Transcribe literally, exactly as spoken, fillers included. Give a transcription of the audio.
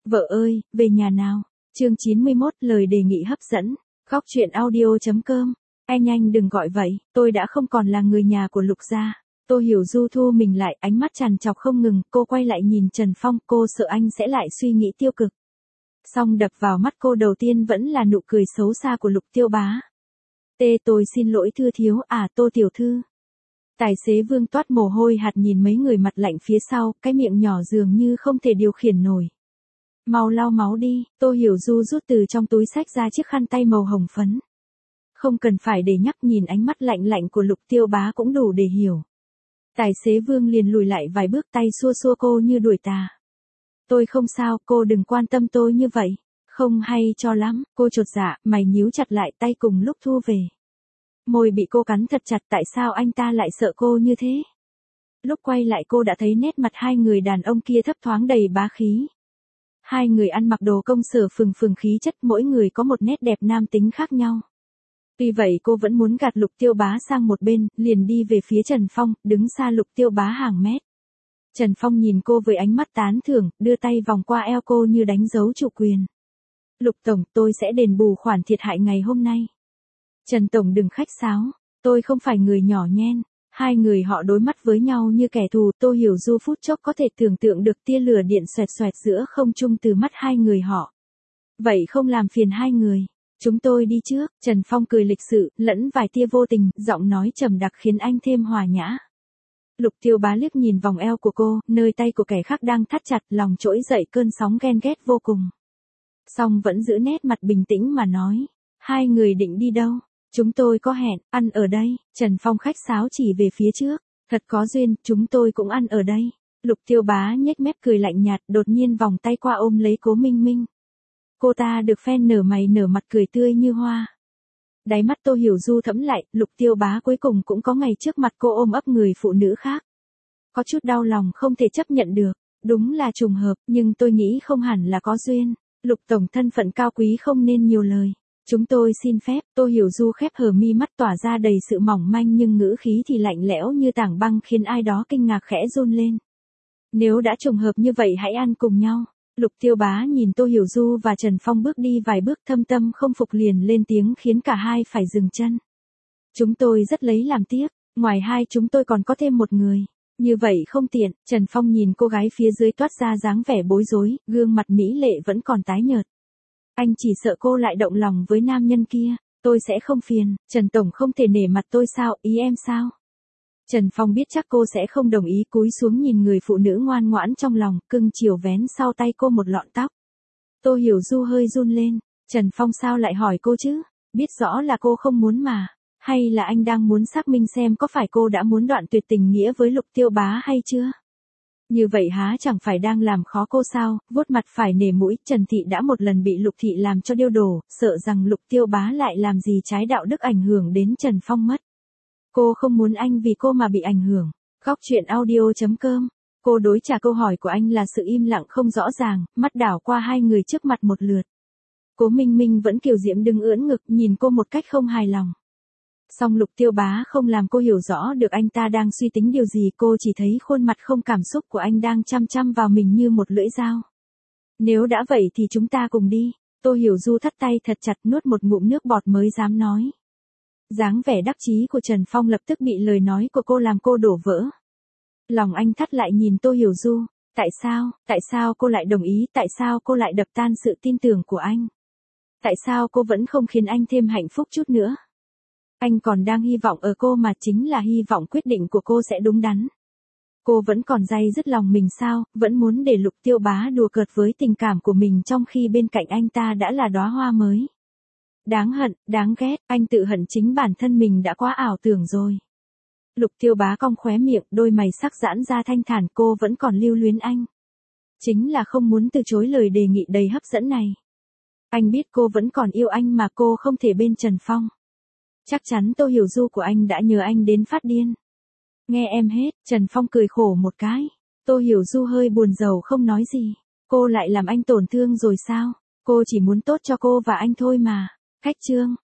Vợ ơi, về nhà nào. Chương chín mươi mốt, lời đề nghị hấp dẫn. Góc truyện audio chấm com. Anh anh đừng gọi vậy, tôi đã không còn là người nhà của Lục gia. Tô Hiểu Du thu mình lại, ánh mắt trằn trọc không ngừng, cô quay lại nhìn Trần Phong, cô sợ anh sẽ lại suy nghĩ tiêu cực. Song đập vào mắt cô đầu tiên vẫn là nụ cười xấu xa của Lục Tiêu Bá. Tê tôi xin lỗi thưa thiếu, à Tô tiểu thư. Tài xế Vương toát mồ hôi hạt nhìn mấy người mặt lạnh phía sau, cái miệng nhỏ dường như không thể điều khiển nổi. Mau lau máu đi, Tô Hiểu Du rút từ trong túi xách ra chiếc khăn tay màu hồng phấn. Không cần phải để nhắc, nhìn ánh mắt lạnh lạnh của Lục Tiêu Bá cũng đủ để hiểu. Tài xế Vương liền lùi lại vài bước, tay xua xua cô như đuổi tà. Tôi không sao, cô đừng quan tâm tôi như vậy. Không hay cho lắm, cô chột dạ, mày nhíu chặt lại, tay cùng lúc thu về. Môi bị cô cắn thật chặt, tại sao anh ta lại sợ cô như thế? Lúc quay lại cô đã thấy nét mặt hai người đàn ông kia thấp thoáng đầy bá khí. Hai người ăn mặc đồ công sở phừng phừng khí chất, mỗi người có một nét đẹp nam tính khác nhau. Tuy vậy cô vẫn muốn gạt Lục Tiêu Bá sang một bên, liền đi về phía Trần Phong, đứng xa Lục Tiêu Bá hàng mét. Trần Phong nhìn cô với ánh mắt tán thưởng, đưa tay vòng qua eo cô như đánh dấu chủ quyền. Lục Tổng, tôi sẽ đền bù khoản thiệt hại ngày hôm nay. Trần Tổng đừng khách sáo, tôi không phải người nhỏ nhen. Hai người họ đối mắt với nhau như kẻ thù, Tô Hiểu Du phút chốc có thể tưởng tượng được tia lửa điện xoẹt xoẹt giữa không trung từ mắt hai người họ. Vậy không làm phiền hai người, chúng tôi đi trước. Trần Phong cười lịch sự, lẫn vài tia vô tình, giọng nói trầm đặc khiến anh thêm hòa nhã. Lục Tiêu Bá liếc nhìn vòng eo của cô, nơi tay của kẻ khác đang thắt chặt, lòng trỗi dậy cơn sóng ghen ghét vô cùng. Song vẫn giữ nét mặt bình tĩnh mà nói, hai người định đi đâu? Chúng tôi có hẹn, ăn ở đây. Trần Phong khách sáo chỉ về phía trước. Thật có duyên, chúng tôi cũng ăn ở đây. Lục Tiêu Bá nhếch mép cười lạnh nhạt, đột nhiên vòng tay qua ôm lấy Cố Minh Minh. Cô ta được phen nở mày nở mặt cười tươi như hoa. Đáy mắt Tô Hiểu Du thẫm lại, Lục Tiêu Bá cuối cùng cũng có ngày trước mặt cô ôm ấp người phụ nữ khác. Có chút đau lòng không thể chấp nhận được. Đúng là trùng hợp, nhưng tôi nghĩ không hẳn là có duyên. Lục Tổng thân phận cao quý không nên nhiều lời. Chúng tôi xin phép. Tô Hiểu Du khép hờ mi mắt tỏa ra đầy sự mỏng manh nhưng ngữ khí thì lạnh lẽo như tảng băng khiến ai đó kinh ngạc khẽ run lên. Nếu đã trùng hợp như vậy hãy ăn cùng nhau. Lục Tiêu Bá nhìn Tô Hiểu Du và Trần Phong bước đi vài bước, thâm tâm không phục liền lên tiếng khiến cả hai phải dừng chân. Chúng tôi rất lấy làm tiếc, ngoài hai chúng tôi còn có thêm một người. Như vậy không tiện. Trần Phong nhìn cô gái phía dưới toát ra dáng vẻ bối rối, gương mặt mỹ lệ vẫn còn tái nhợt. Anh chỉ sợ cô lại động lòng với nam nhân kia. Tôi sẽ không phiền. Trần Tổng không thể nể mặt tôi sao, ý em sao? Trần Phong biết chắc cô sẽ không đồng ý, cúi xuống nhìn người phụ nữ ngoan ngoãn trong lòng, cưng chiều vén sau tay cô một lọn tóc. Tô Hiểu Du hơi run lên. Trần Phong sao lại hỏi cô chứ? Biết rõ là cô không muốn mà. Hay là anh đang muốn xác minh xem có phải cô đã muốn đoạn tuyệt tình nghĩa với Lục Tiêu Bá hay chưa? Như vậy há chẳng phải đang làm khó cô sao? Vuốt mặt phải nể mũi, Trần Thị đã một lần bị Lục Thị làm cho điêu đổ, sợ rằng Lục Tiêu Bá lại làm gì trái đạo đức ảnh hưởng đến Trần Phong mất. Cô không muốn anh vì cô mà bị ảnh hưởng. Góc truyện audio chấm com. Cô đối trả câu hỏi của anh là sự im lặng không rõ ràng, mắt đảo qua hai người trước mặt một lượt. Cố Minh Minh vẫn kiều diễm đứng ưỡn ngực nhìn cô một cách không hài lòng. Song Lục Tiêu Bá không làm cô hiểu rõ được anh ta đang suy tính điều gì, cô chỉ thấy khuôn mặt không cảm xúc của anh đang chăm chăm vào mình như một lưỡi dao. Nếu đã vậy thì chúng ta cùng đi. Tô Hiểu Du thắt tay thật chặt, nuốt một ngụm nước bọt mới dám nói. Dáng vẻ đắc chí của Trần Phong lập tức bị lời nói của cô làm cô đổ vỡ. Lòng anh thắt lại nhìn Tô Hiểu Du. Tại sao, tại sao cô lại đồng ý, tại sao cô lại đập tan sự tin tưởng của anh? Tại sao cô vẫn không khiến anh thêm hạnh phúc chút nữa? Anh còn đang hy vọng ở cô mà, chính là hy vọng quyết định của cô sẽ đúng đắn. Cô vẫn còn day dứt lòng mình sao, vẫn muốn để Lục Tiêu Bá đùa cợt với tình cảm của mình trong khi bên cạnh anh ta đã là đóa hoa mới. Đáng hận, đáng ghét, anh tự hận chính bản thân mình đã quá ảo tưởng rồi. Lục Tiêu Bá cong khóe miệng, đôi mày sắc giãn ra thanh thản, cô vẫn còn lưu luyến anh. Chính là không muốn từ chối lời đề nghị đầy hấp dẫn này. Anh biết cô vẫn còn yêu anh mà cô không thể bên Trần Phong. Chắc chắn Tô Hiểu Du của anh đã nhờ anh đến phát điên. Nghe em hết. Trần Phong cười khổ một cái. Tô Hiểu Du hơi buồn rầu không nói gì. Cô lại làm anh tổn thương rồi sao? Cô chỉ muốn tốt cho cô và anh thôi mà. Khách trương.